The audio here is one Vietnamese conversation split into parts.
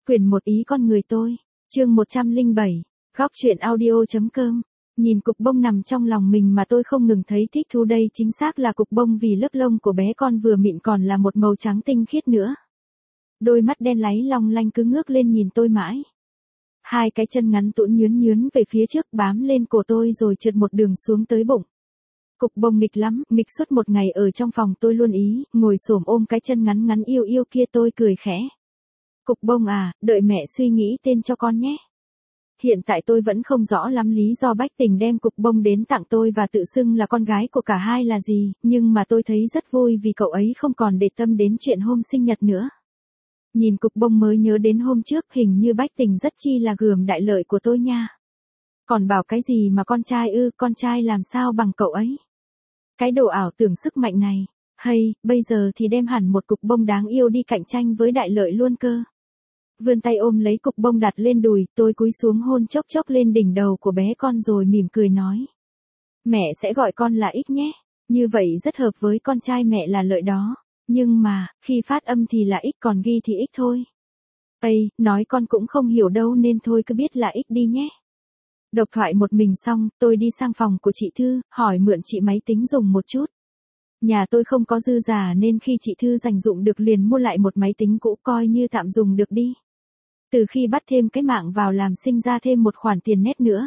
Quyển 1 Ý con người tôi, chương 107, góc truyện audio.com. Nhìn cục bông nằm trong lòng mình mà tôi không ngừng thấy thích thú, đây chính xác là cục bông vì lớp lông của bé con vừa mịn còn là một màu trắng tinh khiết nữa. Đôi mắt đen láy long lanh cứ ngước lên nhìn tôi mãi. Hai cái chân ngắn tũn nhướn nhướn về phía trước bám lên cổ tôi rồi trượt một đường xuống tới bụng. Cục bông nghịch lắm, nghịch suốt một ngày ở trong phòng tôi luôn ý, ngồi xổm ôm cái chân ngắn ngắn yêu yêu kia tôi cười khẽ. Cục bông à, đợi mẹ suy nghĩ tên cho con nhé. Hiện tại tôi vẫn không rõ lắm lý do Bách Tình đem cục bông đến tặng tôi và tự xưng là con gái của cả hai là gì, nhưng mà tôi thấy rất vui vì cậu ấy không còn để tâm đến chuyện hôm sinh nhật nữa. Nhìn cục bông mới nhớ đến hôm trước, hình như Bách Tình rất chi là gườm đại lợi của tôi nha. Còn bảo cái gì mà con trai con trai làm sao bằng cậu ấy. Cái đồ ảo tưởng sức mạnh này, hay, bây giờ thì đem hẳn một cục bông đáng yêu đi cạnh tranh với đại lợi luôn cơ. Vươn tay ôm lấy cục bông đặt lên đùi, tôi cúi xuống hôn chốc chốc lên đỉnh đầu của bé con rồi mỉm cười nói. Mẹ sẽ gọi con là Ích nhé, như vậy rất hợp với con trai mẹ là Lợi đó, nhưng mà, khi phát âm thì là Ích còn ghi thì Ích thôi. Ây, nói con cũng không hiểu đâu nên thôi cứ biết là Ích đi nhé. Độc thoại một mình xong, tôi đi sang phòng của chị Thư, hỏi mượn chị máy tính dùng một chút. Nhà tôi không có dư giả nên khi chị Thư dành dụng được liền mua lại một máy tính cũ coi như tạm dùng được đi. Từ khi bắt thêm cái mạng vào làm sinh ra thêm một khoản tiền nét nữa.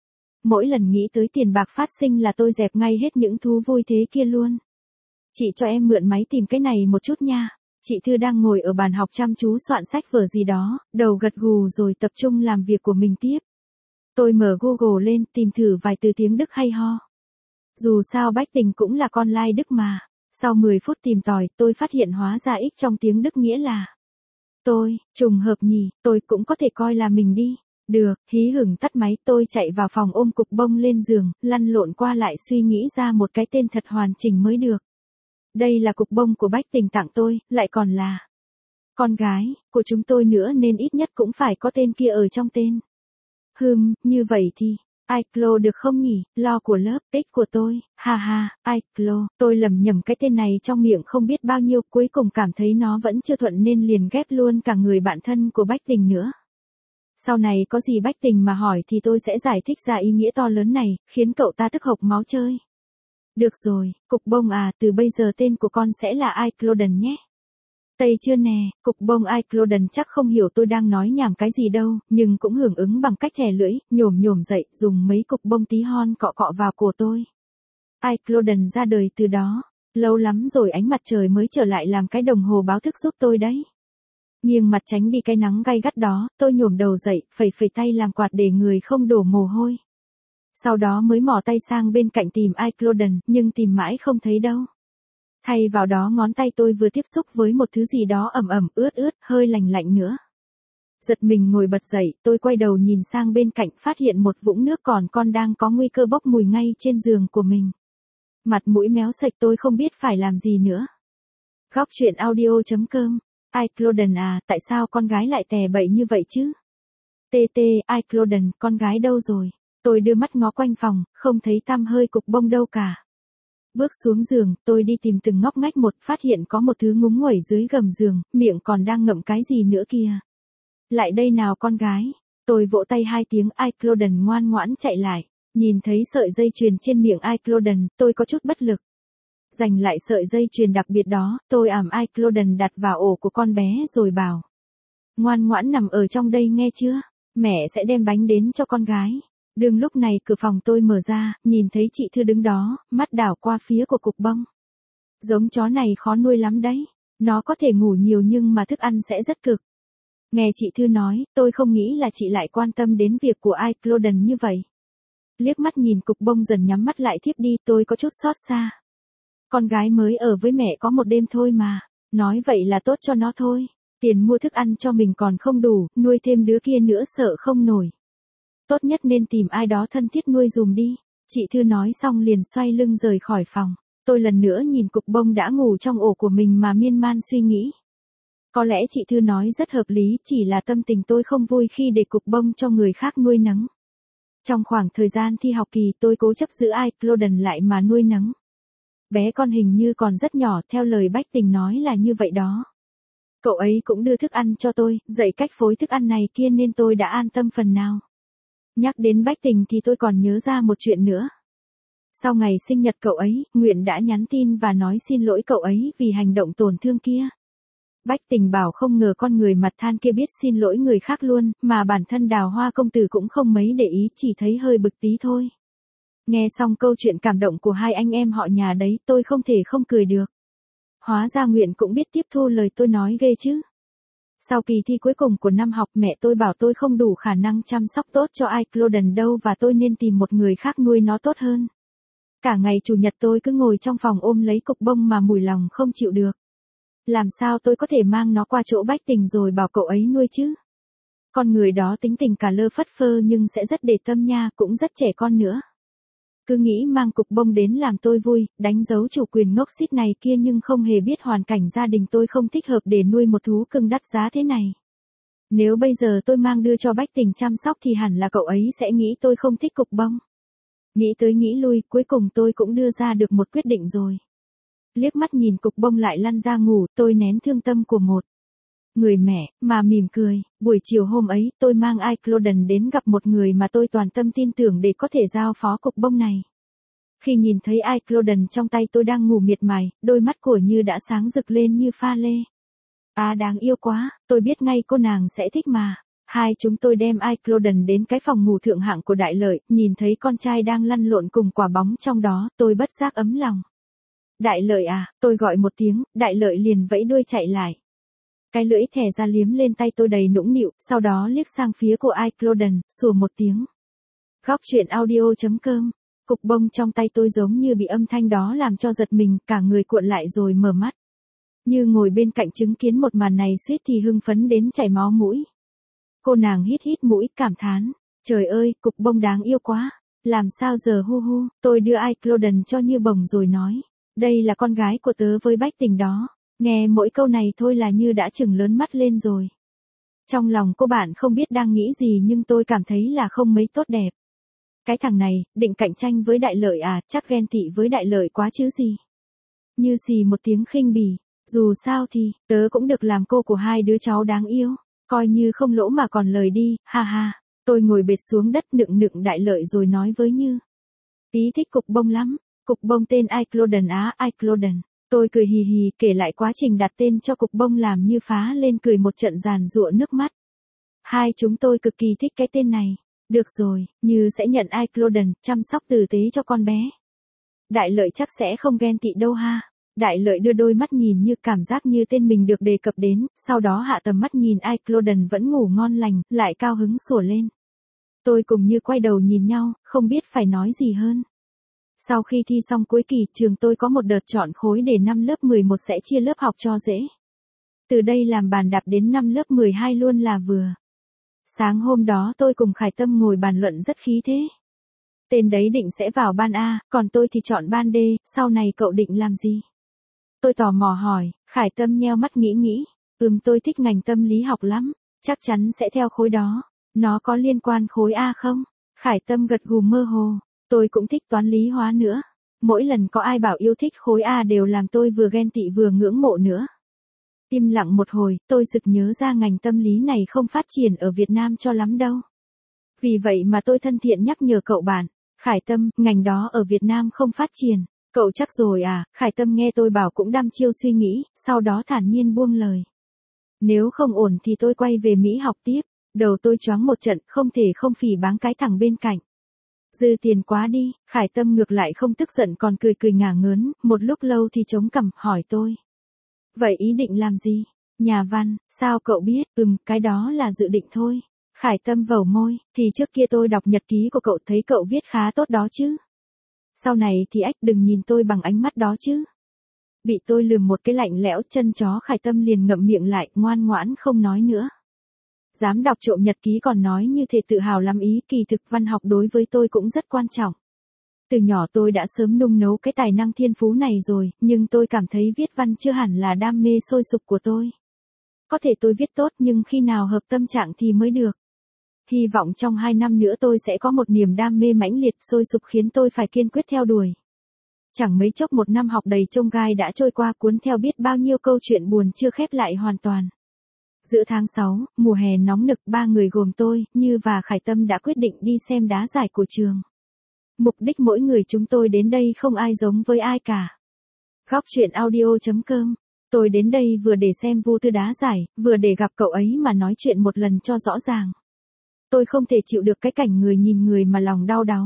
Mỗi lần nghĩ tới tiền bạc phát sinh là tôi dẹp ngay hết những thú vui thế kia luôn. Chị cho em mượn máy tìm cái này một chút nha. Chị Thư đang ngồi ở bàn học chăm chú soạn sách vở gì đó, đầu gật gù rồi tập trung làm việc của mình tiếp. Tôi mở Google lên tìm thử vài từ tiếng Đức hay ho. Dù sao Bách Tình cũng là con lai Đức mà. Sau 10 phút tìm tòi tôi phát hiện hóa ra Ích trong tiếng Đức nghĩa là tôi, trùng hợp nhỉ, tôi cũng có thể coi là mình đi. Được, hí hửng tắt máy tôi chạy vào phòng ôm cục bông lên giường, lăn lộn qua lại suy nghĩ ra một cái tên thật hoàn chỉnh mới được. Đây là cục bông của Bách Tình tặng tôi, lại còn là con gái của chúng tôi nữa nên ít nhất cũng phải có tên kia ở trong tên. Như vậy thì, Iclo được không nhỉ, lo của lớp, Ích của tôi, ha ha, Iclo, tôi lầm nhầm cái tên này trong miệng không biết bao nhiêu, cuối cùng cảm thấy nó vẫn chưa thuận nên liền ghép luôn cả người bạn thân của Bách Tình nữa. Sau này có gì Bách Tình mà hỏi thì tôi sẽ giải thích ra ý nghĩa to lớn này, khiến cậu ta tức hộc máu chơi. Được rồi, cục bông à, từ bây giờ tên của con sẽ là Icloden nhé. Tây chưa nè, cục bông Icloden chắc không hiểu tôi đang nói nhảm cái gì đâu, nhưng cũng hưởng ứng bằng cách thè lưỡi, nhổm dậy, dùng mấy cục bông tí hon cọ cọ vào cổ tôi. Icloden ra đời từ đó, lâu lắm rồi ánh mặt trời mới trở lại làm cái đồng hồ báo thức giúp tôi đấy. Nghiêng mặt tránh đi cái nắng gay gắt đó, tôi nhổm đầu dậy, phẩy tay làm quạt để người không đổ mồ hôi. Sau đó mới mò tay sang bên cạnh tìm Icloden, nhưng tìm mãi không thấy đâu. Thay vào đó ngón tay tôi vừa tiếp xúc với một thứ gì đó ẩm ướt, hơi lạnh nữa. Giật mình ngồi bật dậy, tôi quay đầu nhìn sang bên cạnh phát hiện một vũng nước còn con đang có nguy cơ bốc mùi ngay trên giường của mình. Mặt mũi méo sạch tôi không biết phải làm gì nữa. Góc truyện audio.com. Icloden à, tại sao con gái lại tè bậy như vậy chứ? Icloden, con gái đâu rồi? Tôi đưa mắt ngó quanh phòng, không thấy tăm hơi cục bông đâu cả. Bước xuống giường, tôi đi tìm từng ngóc ngách một, phát hiện có một thứ ngúng nguẩy dưới gầm giường, miệng còn đang ngậm cái gì nữa kìa. Lại đây nào con gái. Tôi vỗ tay 2 tiếng, Icloden ngoan ngoãn chạy lại. Nhìn thấy sợi dây chuyền trên miệng Icloden, tôi có chút bất lực. Giành lại sợi dây chuyền đặc biệt đó, tôi ẵm Icloden đặt vào ổ của con bé rồi bảo. Ngoan ngoãn nằm ở trong đây nghe chưa? Mẹ sẽ đem bánh đến cho con gái. Đừng lúc này cửa phòng tôi mở ra, nhìn thấy chị Thư đứng đó, mắt đảo qua phía của cục bông. Giống chó này khó nuôi lắm đấy. Nó có thể ngủ nhiều nhưng mà thức ăn sẽ rất cực. Nghe chị Thư nói, tôi không nghĩ là chị lại quan tâm đến việc của Icloden như vậy. Liếc mắt nhìn cục bông dần nhắm mắt lại thiếp đi, tôi có chút xót xa. Con gái mới ở với mẹ có một đêm thôi mà. Nói vậy là tốt cho nó thôi. Tiền mua thức ăn cho mình còn không đủ, nuôi thêm đứa kia nữa sợ không nổi. Tốt nhất nên tìm ai đó thân thiết nuôi dùm đi. Chị Thư nói xong liền xoay lưng rời khỏi phòng. Tôi lần nữa nhìn cục bông đã ngủ trong ổ của mình mà miên man suy nghĩ. Có lẽ chị Thư nói rất hợp lý, chỉ là tâm tình tôi không vui khi để cục bông cho người khác nuôi nấng. Trong khoảng thời gian thi học kỳ tôi cố chấp giữ Icloden lại mà nuôi nấng. Bé con hình như còn rất nhỏ, theo lời Bách Tình nói là như vậy đó. Cậu ấy cũng đưa thức ăn cho tôi, dạy cách phối thức ăn này kia nên tôi đã an tâm phần nào. Nhắc đến Bách Tình thì tôi còn nhớ ra một chuyện nữa. Sau ngày sinh nhật cậu ấy, Nguyện đã nhắn tin và nói xin lỗi cậu ấy vì hành động tổn thương kia. Bách Tình bảo không ngờ con người mặt than kia biết xin lỗi người khác luôn, mà bản thân Đào Hoa công tử cũng không mấy để ý, chỉ thấy hơi bực tí thôi. Nghe xong câu chuyện cảm động của hai anh em họ nhà đấy, tôi không thể không cười được. Hóa ra Nguyện cũng biết tiếp thu lời tôi nói ghê chứ. Sau kỳ thi cuối cùng của năm học, mẹ tôi bảo tôi không đủ khả năng chăm sóc tốt cho Icloden đâu và tôi nên tìm một người khác nuôi nó tốt hơn. Cả ngày chủ nhật tôi cứ ngồi trong phòng ôm lấy cục bông mà mủi lòng không chịu được. Làm sao tôi có thể mang nó qua chỗ Bách Tình rồi bảo cậu ấy nuôi chứ? Con người đó tính tình cả lơ phất phơ nhưng sẽ rất để tâm nha, cũng rất trẻ con nữa. Cứ nghĩ mang cục bông đến làm tôi vui, đánh dấu chủ quyền ngốc xít này kia nhưng không hề biết hoàn cảnh gia đình tôi không thích hợp để nuôi một thú cưng đắt giá thế này. Nếu bây giờ tôi mang đưa cho Bách Tình chăm sóc thì hẳn là cậu ấy sẽ nghĩ tôi không thích cục bông. Nghĩ tới nghĩ lui, cuối cùng tôi cũng đưa ra được một quyết định rồi. Liếc mắt nhìn cục bông lại lăn ra ngủ, tôi nén thương tâm của một người mẹ, mà mỉm cười. Buổi chiều hôm ấy, tôi mang Icloden đến gặp một người mà tôi toàn tâm tin tưởng để có thể giao phó cục bông này. Khi nhìn thấy Icloden trong tay tôi đang ngủ miệt mài, đôi mắt của Như đã sáng rực lên như pha lê. À đáng yêu quá, tôi biết ngay cô nàng sẽ thích mà. Hai chúng tôi đem Icloden đến cái phòng ngủ thượng hạng của Đại Lợi, nhìn thấy con trai đang lăn lộn cùng quả bóng trong đó, tôi bất giác ấm lòng. Đại Lợi à, tôi gọi một tiếng, Đại Lợi liền vẫy đuôi chạy lại. Cái lưỡi thè ra liếm lên tay tôi đầy nũng nịu, sau đó liếc sang phía của Icloden, sủa một tiếng. Góc truyện audio.com. Cục bông trong tay tôi giống như bị âm thanh đó làm cho giật mình, cả người cuộn lại rồi mở mắt. Như ngồi bên cạnh chứng kiến một màn này suýt thì hưng phấn đến chảy máu mũi. Cô nàng hít hít mũi cảm thán, trời ơi, cục bông đáng yêu quá, làm sao giờ hu hu, tôi đưa Icloden cho Như bồng rồi nói, đây là con gái của tớ với Bách Tình đó. Nghe mỗi câu này thôi là Như đã chừng lớn mắt lên rồi. Trong lòng cô bạn không biết đang nghĩ gì nhưng tôi cảm thấy là không mấy tốt đẹp. Cái thằng này, định cạnh tranh với Đại Lợi à, chắc ghen tị với Đại Lợi quá chứ gì. Như xì một tiếng khinh bỉ, dù sao thì, tớ cũng được làm cô của hai đứa cháu đáng yêu, coi như không lỗ mà còn lời đi, ha ha. Tôi ngồi bệt xuống đất nựng nựng Đại Lợi rồi nói với Như. Tí thích cục bông lắm, cục bông tên Icloden á, Icloden. Tôi cười hì hì kể lại quá trình đặt tên cho cục bông làm Như phá lên cười một trận giàn giụa nước mắt. Hai chúng tôi cực kỳ thích cái tên này. Được rồi, Như sẽ nhận Icloden, chăm sóc tử tế cho con bé. Đại Lợi chắc sẽ không ghen tị đâu ha. Đại Lợi đưa đôi mắt nhìn Như cảm giác như tên mình được đề cập đến, sau đó hạ tầm mắt nhìn Icloden vẫn ngủ ngon lành, lại cao hứng sủa lên. Tôi cùng Như quay đầu nhìn nhau, không biết phải nói gì hơn. Sau khi thi xong cuối kỳ, trường tôi có một đợt chọn khối để năm lớp 11 sẽ chia lớp học cho dễ. Từ đây làm bàn đạp đến năm lớp 12 luôn là vừa. Sáng hôm đó tôi cùng Khải Tâm ngồi bàn luận rất khí thế. Tên đấy định sẽ vào ban A, còn tôi thì chọn ban D, sau này cậu định làm gì? Tôi tò mò hỏi, Khải Tâm nheo mắt nghĩ. Tôi thích ngành tâm lý học lắm, chắc chắn sẽ theo khối đó. Nó có liên quan khối A không? Khải Tâm gật gù mơ hồ. Tôi cũng thích toán lý hóa nữa. Mỗi lần có ai bảo yêu thích khối A đều làm tôi vừa ghen tị vừa ngưỡng mộ nữa. Im lặng một hồi, tôi sực nhớ ra ngành tâm lý này không phát triển ở Việt Nam cho lắm đâu. Vì vậy mà tôi thân thiện nhắc nhở cậu bạn, Khải Tâm, ngành đó ở Việt Nam không phát triển. Cậu chắc rồi à, Khải Tâm nghe tôi bảo cũng đăm chiêu suy nghĩ, sau đó thản nhiên buông lời. Nếu không ổn thì tôi quay về Mỹ học tiếp. Đầu tôi choáng một trận, không thể không phỉ báng cái thằng bên cạnh. Dư tiền quá đi, Khải Tâm ngược lại không tức giận còn cười ngả ngớn, một lúc lâu thì chống cằm, hỏi tôi. Vậy ý định làm gì? Nhà văn, sao cậu biết? Cái đó là dự định thôi. Khải Tâm vẩu môi, thì trước kia tôi đọc nhật ký của cậu thấy cậu viết khá tốt đó chứ. Sau này thì đừng nhìn tôi bằng ánh mắt đó chứ. Bị tôi lườm một cái lạnh lẽo, chân chó Khải Tâm liền ngậm miệng lại, ngoan ngoãn không nói nữa. Dám đọc trộm nhật ký còn nói như thể tự hào lắm ý, kỳ thực văn học đối với tôi cũng rất quan trọng. Từ nhỏ tôi đã sớm nung nấu cái tài năng thiên phú này rồi, nhưng tôi cảm thấy viết văn chưa hẳn là đam mê sôi sục của tôi. Có thể tôi viết tốt nhưng khi nào hợp tâm trạng thì mới được. Hy vọng trong 2 năm nữa tôi sẽ có một niềm đam mê mãnh liệt sôi sục khiến tôi phải kiên quyết theo đuổi. Chẳng mấy chốc một năm học đầy chông gai đã trôi qua, cuốn theo biết bao nhiêu câu chuyện buồn chưa khép lại hoàn toàn. Giữa tháng 6, mùa hè nóng nực, 3 người gồm tôi, Như và Khải Tâm đã quyết định đi xem đá giải của trường. Mục đích mỗi người chúng tôi đến đây không ai giống với ai cả. Góc truyện audio.com. Tôi đến đây vừa để xem Vô Tư đá giải, vừa để gặp cậu ấy mà nói chuyện một lần cho rõ ràng. Tôi không thể chịu được cái cảnh người nhìn người mà lòng đau đáu.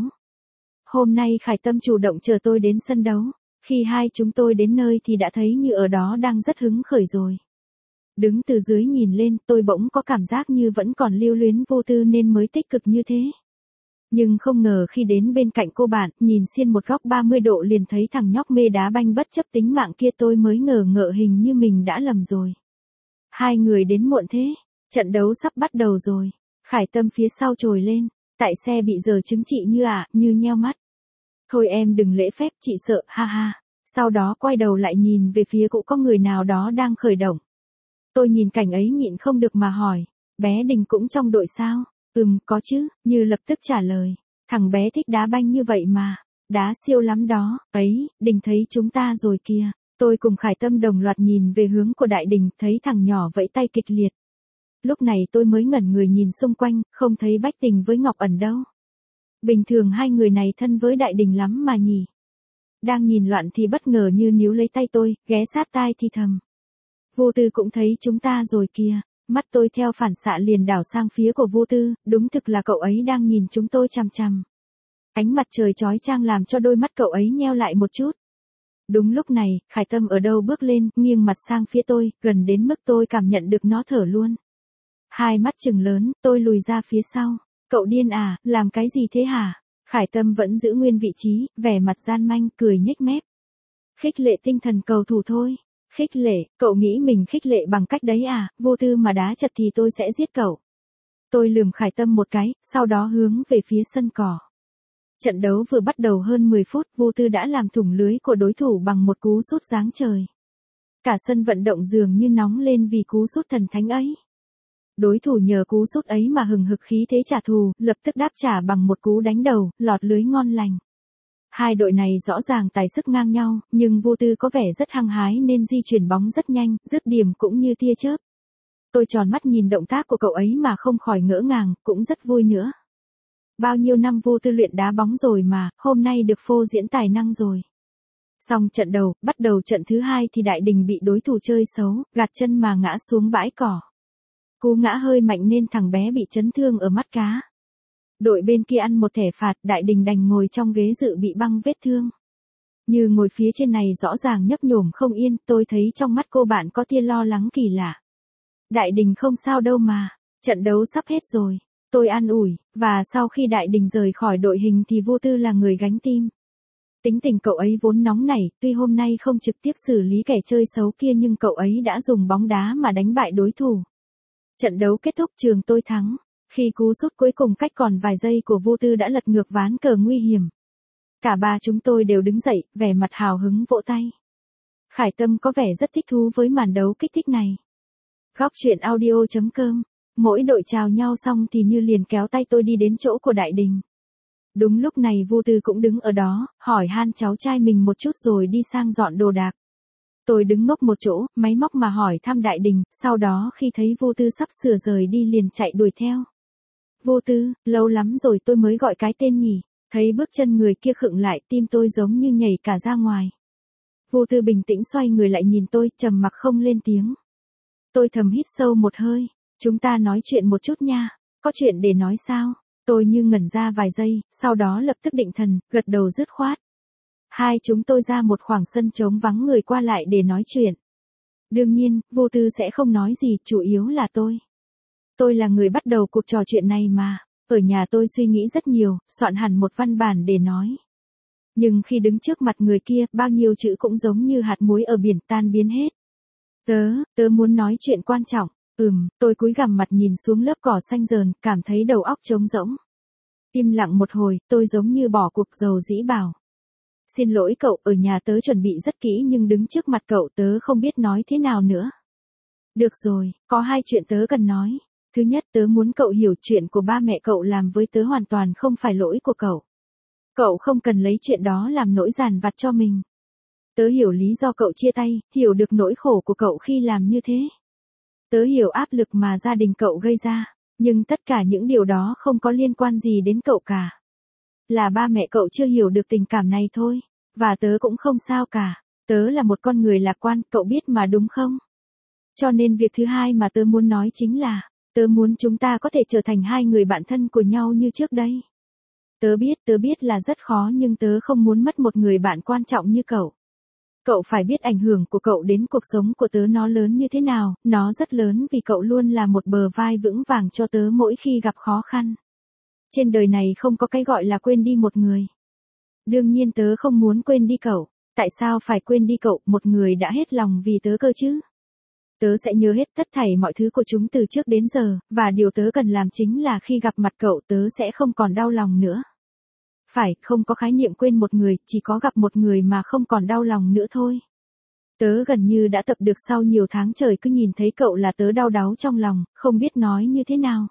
Hôm nay Khải Tâm chủ động chờ tôi đến sân đấu. Khi hai chúng tôi đến nơi thì đã thấy Như ở đó đang rất hứng khởi rồi. Đứng từ dưới nhìn lên, tôi bỗng có cảm giác như vẫn còn lưu luyến Vô Tư nên mới tích cực như thế. Nhưng không ngờ khi đến bên cạnh cô bạn, nhìn xiên một góc 30 độ liền thấy thằng nhóc mê đá banh bất chấp tính mạng kia, tôi mới ngờ ngợ hình như mình đã lầm rồi. Hai người đến muộn thế, trận đấu sắp bắt đầu rồi. Khải Tâm phía sau trồi lên, tại xe bị giờ chứng chị Như ạ, Như nheo mắt. Thôi em đừng lễ phép, chị sợ, ha ha. Sau đó quay đầu lại nhìn về phía cũng có người nào đó đang khởi động. Tôi nhìn cảnh ấy nhịn không được mà hỏi, bé Đình cũng trong đội sao? Có chứ, Như lập tức trả lời. Thằng bé thích đá banh như vậy mà. Đá siêu lắm đó. Ấy, Đình thấy chúng ta rồi kìa. Tôi cùng Khải Tâm đồng loạt nhìn về hướng của Đại Đình, thấy thằng nhỏ vẫy tay kịch liệt. Lúc này tôi mới ngẩn người nhìn xung quanh, không thấy Bách Tình với Ngọc Ẩn đâu. Bình thường hai người này thân với Đại Đình lắm mà nhỉ. Đang nhìn loạn thì bất ngờ Như níu lấy tay tôi, ghé sát tai thì thầm. Vô Tư cũng thấy chúng ta rồi kìa. Mắt tôi theo phản xạ liền đảo sang phía của Vô Tư, đúng thực là cậu ấy đang nhìn chúng tôi chằm chằm. Ánh mặt trời chói chang làm cho đôi mắt cậu ấy nheo lại một chút. Đúng lúc này, Khải Tâm ở đâu bước lên, nghiêng mặt sang phía tôi, gần đến mức tôi cảm nhận được nó thở luôn. Hai mắt trừng lớn, tôi lùi ra phía sau. Cậu điên à, làm cái gì thế hả? Khải Tâm vẫn giữ nguyên vị trí, vẻ mặt gian manh, cười nhếch mép. Khích lệ tinh thần cầu thủ thôi. Khích lệ, cậu nghĩ mình khích lệ bằng cách đấy à? Vô Tư mà đá chật thì tôi sẽ giết cậu. Tôi lườm Khải Tâm một cái, sau đó hướng về phía sân cỏ. Trận đấu vừa bắt đầu hơn 10 phút, Vô Tư đã làm thủng lưới của đối thủ bằng một cú sút giáng trời. Cả sân vận động dường như nóng lên vì cú sút thần thánh ấy. Đối thủ nhờ cú sút ấy mà hừng hực khí thế trả thù, lập tức đáp trả bằng một cú đánh đầu, lọt lưới ngon lành. Hai đội này rõ ràng tài sức ngang nhau, nhưng Vô Tư có vẻ rất hăng hái nên di chuyển bóng rất nhanh, dứt điểm cũng như tia chớp. Tôi tròn mắt nhìn động tác của cậu ấy mà không khỏi ngỡ ngàng, cũng rất vui nữa. Bao nhiêu năm Vô Tư luyện đá bóng rồi mà, hôm nay được phô diễn tài năng rồi. Xong trận đầu, bắt đầu trận thứ hai thì Đại Đình bị đối thủ chơi xấu, gạt chân mà ngã xuống bãi cỏ. Cú ngã hơi mạnh nên thằng bé bị chấn thương ở mắt cá. Đội bên kia ăn một thẻ phạt, Đại Đình đành ngồi trong ghế dự bị băng vết thương. Như ngồi phía trên này rõ ràng nhấp nhổm không yên, tôi thấy trong mắt cô bạn có tia lo lắng kỳ lạ. Đại Đình không sao đâu mà, trận đấu sắp hết rồi. Tôi an ủi, và sau khi Đại Đình rời khỏi đội hình thì Vô Tư là người gánh team. Tính tình cậu ấy vốn nóng nảy, tuy hôm nay không trực tiếp xử lý kẻ chơi xấu kia nhưng cậu ấy đã dùng bóng đá mà đánh bại đối thủ. Trận đấu kết thúc, trường tôi thắng. Khi cú sút cuối cùng cách còn vài giây của Vô Tư đã lật ngược ván cờ nguy hiểm. Cả ba chúng tôi đều đứng dậy, vẻ mặt hào hứng vỗ tay. Khải Tâm có vẻ rất thích thú với màn đấu kích thích này. Góc truyện audio.com. Mỗi đội chào nhau xong thì Như liền kéo tay tôi đi đến chỗ của Đại Đình. Đúng lúc này Vô Tư cũng đứng ở đó, hỏi han cháu trai mình một chút rồi đi sang dọn đồ đạc. Tôi đứng ngốc một chỗ, máy móc mà hỏi thăm Đại Đình, sau đó khi thấy Vô Tư sắp sửa rời đi liền chạy đuổi theo. Vô Tư, lâu lắm rồi tôi mới gọi cái tên nhỉ, thấy bước chân người kia khựng lại, tim tôi giống như nhảy cả ra ngoài. Vô Tư bình tĩnh xoay người lại nhìn tôi, trầm mặc không lên tiếng. Tôi thầm hít sâu một hơi, chúng ta nói chuyện một chút nha, có chuyện để nói sao? Tôi như ngẩn ra vài giây, sau đó lập tức định thần, gật đầu dứt khoát. Hai chúng tôi ra một khoảng sân trống vắng người qua lại để nói chuyện. Đương nhiên, Vô Tư sẽ không nói gì, chủ yếu là tôi. Tôi là người bắt đầu cuộc trò chuyện này mà. Ở nhà tôi suy nghĩ rất nhiều, soạn hẳn một văn bản để nói. Nhưng khi đứng trước mặt người kia, bao nhiêu chữ cũng giống như hạt muối ở biển tan biến hết. Tớ muốn nói chuyện quan trọng. Tôi cúi gằm mặt nhìn xuống lớp cỏ xanh rờn, cảm thấy đầu óc trống rỗng. Im lặng một hồi, tôi giống như bỏ cuộc dầu dĩ bảo. Xin lỗi cậu, ở nhà tớ chuẩn bị rất kỹ nhưng đứng trước mặt cậu tớ không biết nói thế nào nữa. Được rồi, có hai chuyện tớ cần nói. Thứ nhất, tớ muốn cậu hiểu chuyện của ba mẹ cậu làm với tớ hoàn toàn không phải lỗi của cậu. Cậu không cần lấy chuyện đó làm nỗi dằn vặt cho mình. Tớ hiểu lý do cậu chia tay, hiểu được nỗi khổ của cậu khi làm như thế. Tớ hiểu áp lực mà gia đình cậu gây ra, nhưng tất cả những điều đó không có liên quan gì đến cậu cả. Là ba mẹ cậu chưa hiểu được tình cảm này thôi, và tớ cũng không sao cả. Tớ là một con người lạc quan, cậu biết mà đúng không? Cho nên việc thứ hai mà tớ muốn nói chính là, tớ muốn chúng ta có thể trở thành hai người bạn thân của nhau như trước đây. Tớ biết là rất khó nhưng tớ không muốn mất một người bạn quan trọng như cậu. Cậu phải biết ảnh hưởng của cậu đến cuộc sống của tớ nó lớn như thế nào, nó rất lớn vì cậu luôn là một bờ vai vững vàng cho tớ mỗi khi gặp khó khăn. Trên đời này không có cái gọi là quên đi một người. Đương nhiên tớ không muốn quên đi cậu. Tại sao phải quên đi cậu, một người đã hết lòng vì tớ cơ chứ? Tớ sẽ nhớ hết tất thảy mọi thứ của chúng từ trước đến giờ, và điều tớ cần làm chính là khi gặp mặt cậu tớ sẽ không còn đau lòng nữa. Phải, không có khái niệm quên một người, chỉ có gặp một người mà không còn đau lòng nữa thôi. Tớ gần như đã tập được sau nhiều tháng trời cứ nhìn thấy cậu là tớ đau đáu trong lòng, không biết nói như thế nào.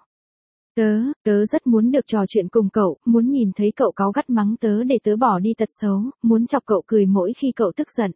Tớ rất muốn được trò chuyện cùng cậu, muốn nhìn thấy cậu cáu gắt mắng tớ để tớ bỏ đi tật xấu, muốn chọc cậu cười mỗi khi cậu tức giận.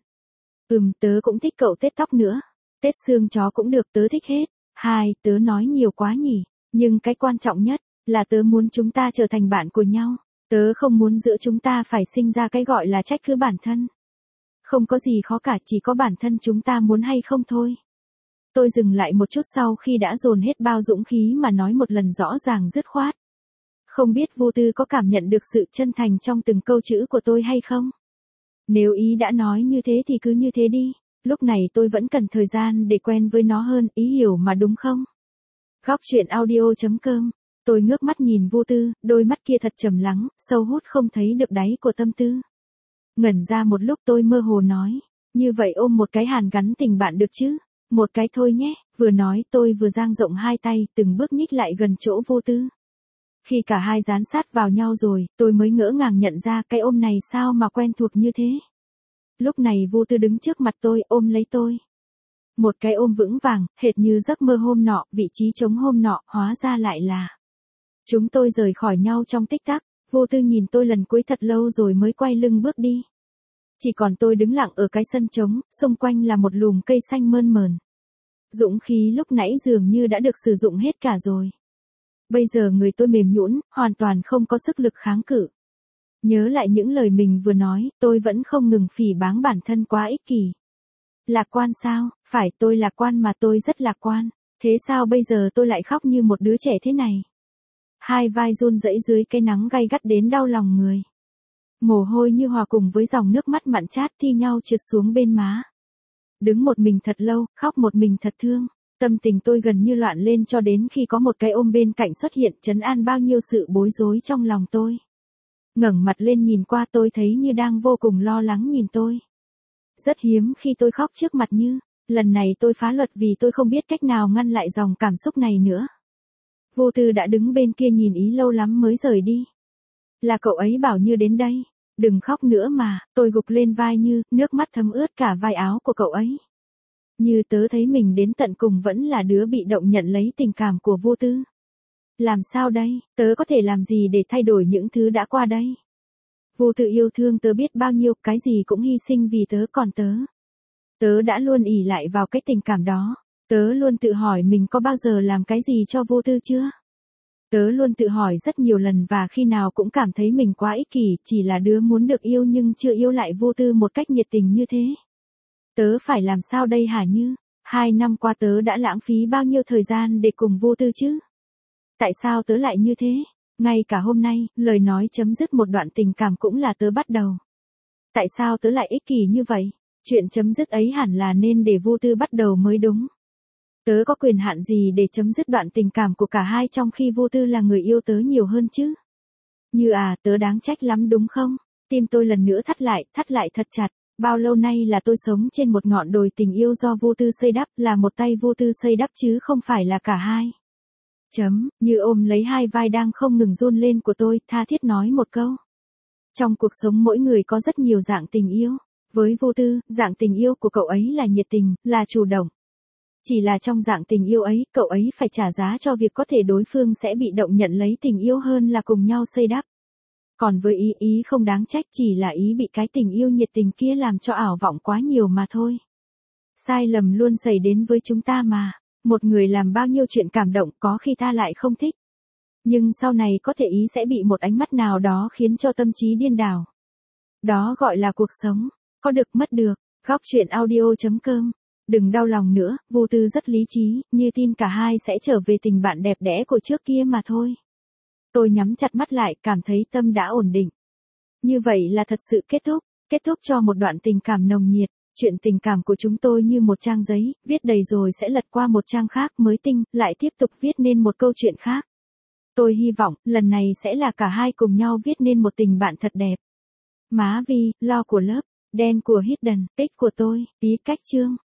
Tớ cũng thích cậu tết tóc nữa. Tết xương chó cũng được, tớ thích hết. Tớ nói nhiều quá nhỉ, nhưng cái quan trọng nhất là tớ muốn chúng ta trở thành bạn của nhau. Tớ không muốn giữa chúng ta phải sinh ra cái gọi là trách cứ bản thân. Không có gì khó cả, chỉ có bản thân chúng ta muốn hay không thôi. Tôi dừng lại một chút sau khi đã dồn hết bao dũng khí mà nói một lần rõ ràng dứt khoát. Không biết vô tư có cảm nhận được sự chân thành trong từng câu chữ của tôi hay không? Nếu ý đã nói như thế thì cứ như thế đi. Lúc này tôi vẫn cần thời gian để quen với nó hơn, ý hiểu mà đúng không? Góc chuyện audio.com. Tôi ngước mắt nhìn vô tư, đôi mắt kia thật trầm lắng, sâu hút không thấy được đáy của tâm tư. Ngẩn ra một lúc tôi mơ hồ nói, như vậy ôm một cái hàn gắn tình bạn được chứ? Một cái thôi nhé, vừa nói tôi vừa dang rộng hai tay, từng bước nhích lại gần chỗ vô tư. Khi cả hai dán sát vào nhau rồi, tôi mới ngỡ ngàng nhận ra cái ôm này sao mà quen thuộc như thế. Lúc này vô tư đứng trước mặt tôi, ôm lấy tôi. Một cái ôm vững vàng, hệt như giấc mơ hôm nọ, vị trí trống hôm nọ, hóa ra lại là. Chúng tôi rời khỏi nhau trong tích tắc, vô tư nhìn tôi lần cuối thật lâu rồi mới quay lưng bước đi. Chỉ còn tôi đứng lặng ở cái sân trống, xung quanh là một lùm cây xanh mơn mởn. Dũng khí lúc nãy dường như đã được sử dụng hết cả rồi. Bây giờ người tôi mềm nhũn, hoàn toàn không có sức lực kháng cự. Nhớ lại những lời mình vừa nói, tôi vẫn không ngừng phỉ báng bản thân quá ích kỷ. Lạc quan sao? Phải, tôi lạc quan mà, tôi rất lạc quan. Thế sao bây giờ tôi lại khóc như một đứa trẻ thế này? Hai vai run rẩy dưới cái nắng gay gắt đến đau lòng người. Mồ hôi như hòa cùng với dòng nước mắt mặn chát thi nhau trượt xuống bên má. Đứng một mình thật lâu, khóc một mình thật thương. Tâm tình tôi gần như loạn lên cho đến khi có một cái ôm bên cạnh xuất hiện trấn an bao nhiêu sự bối rối trong lòng tôi. Ngẩng mặt lên nhìn qua tôi thấy như đang vô cùng lo lắng nhìn tôi. Rất hiếm khi tôi khóc trước mặt Như, lần này tôi phá luật vì tôi không biết cách nào ngăn lại dòng cảm xúc này nữa. Vô tư đã đứng bên kia nhìn ý lâu lắm mới rời đi. Là cậu ấy bảo Như đến đây, đừng khóc nữa mà, tôi gục lên vai Như, nước mắt thấm ướt cả vai áo của cậu ấy. Như tớ thấy mình đến tận cùng vẫn là đứa bị động nhận lấy tình cảm của vô tư. Làm sao đây, tớ có thể làm gì để thay đổi những thứ đã qua đây? Vô tư yêu thương tớ biết bao nhiêu, cái gì cũng hy sinh vì tớ, còn tớ. Tớ đã luôn ỷ lại vào cái tình cảm đó. Tớ luôn tự hỏi mình có bao giờ làm cái gì cho vô tư chưa? Tớ luôn tự hỏi rất nhiều lần và khi nào cũng cảm thấy mình quá ích kỷ, chỉ là đứa muốn được yêu nhưng chưa yêu lại vô tư một cách nhiệt tình như thế. Tớ phải làm sao đây hả Như? 2 năm qua tớ đã lãng phí bao nhiêu thời gian để cùng vô tư chứ? Tại sao tớ lại như thế? Ngay cả hôm nay, lời nói chấm dứt một đoạn tình cảm cũng là tớ bắt đầu. Tại sao tớ lại ích kỷ như vậy? Chuyện chấm dứt ấy hẳn là nên để vô tư bắt đầu mới đúng. Tớ có quyền hạn gì để chấm dứt đoạn tình cảm của cả hai trong khi vô tư là người yêu tớ nhiều hơn chứ? Như tớ đáng trách lắm đúng không? Tim tôi lần nữa thắt lại thật chặt. Bao lâu nay là tôi sống trên một ngọn đồi tình yêu do vô tư xây đắp, là một tay vô tư xây đắp chứ không phải là cả hai. Như ôm lấy hai vai đang không ngừng run lên của tôi, tha thiết nói một câu. Trong cuộc sống mỗi người có rất nhiều dạng tình yêu. Với vô tư, dạng tình yêu của cậu ấy là nhiệt tình, là chủ động. Chỉ là trong dạng tình yêu ấy, cậu ấy phải trả giá cho việc có thể đối phương sẽ bị động nhận lấy tình yêu hơn là cùng nhau xây đắp. Còn với ý không đáng trách, chỉ là ý bị cái tình yêu nhiệt tình kia làm cho ảo vọng quá nhiều mà thôi. Sai lầm luôn xảy đến với chúng ta mà. Một người làm bao nhiêu chuyện cảm động có khi ta lại không thích. Nhưng sau này có thể ý sẽ bị một ánh mắt nào đó khiến cho tâm trí điên đảo. Đó gọi là cuộc sống. Có được mất được. Góc chuyện audio.com. Đừng đau lòng nữa, vô tư rất lý trí, như tin cả hai sẽ trở về tình bạn đẹp đẽ của trước kia mà thôi. Tôi nhắm chặt mắt lại, cảm thấy tâm đã ổn định. Như vậy là thật sự kết thúc cho một đoạn tình cảm nồng nhiệt. Chuyện tình cảm của chúng tôi như một trang giấy, viết đầy rồi sẽ lật qua một trang khác mới tinh, lại tiếp tục viết nên một câu chuyện khác. Tôi hy vọng, lần này sẽ là cả hai cùng nhau viết nên một tình bạn thật đẹp. Má Vi, lo của lớp, đen của Hidden, X của tôi, ý cách chương.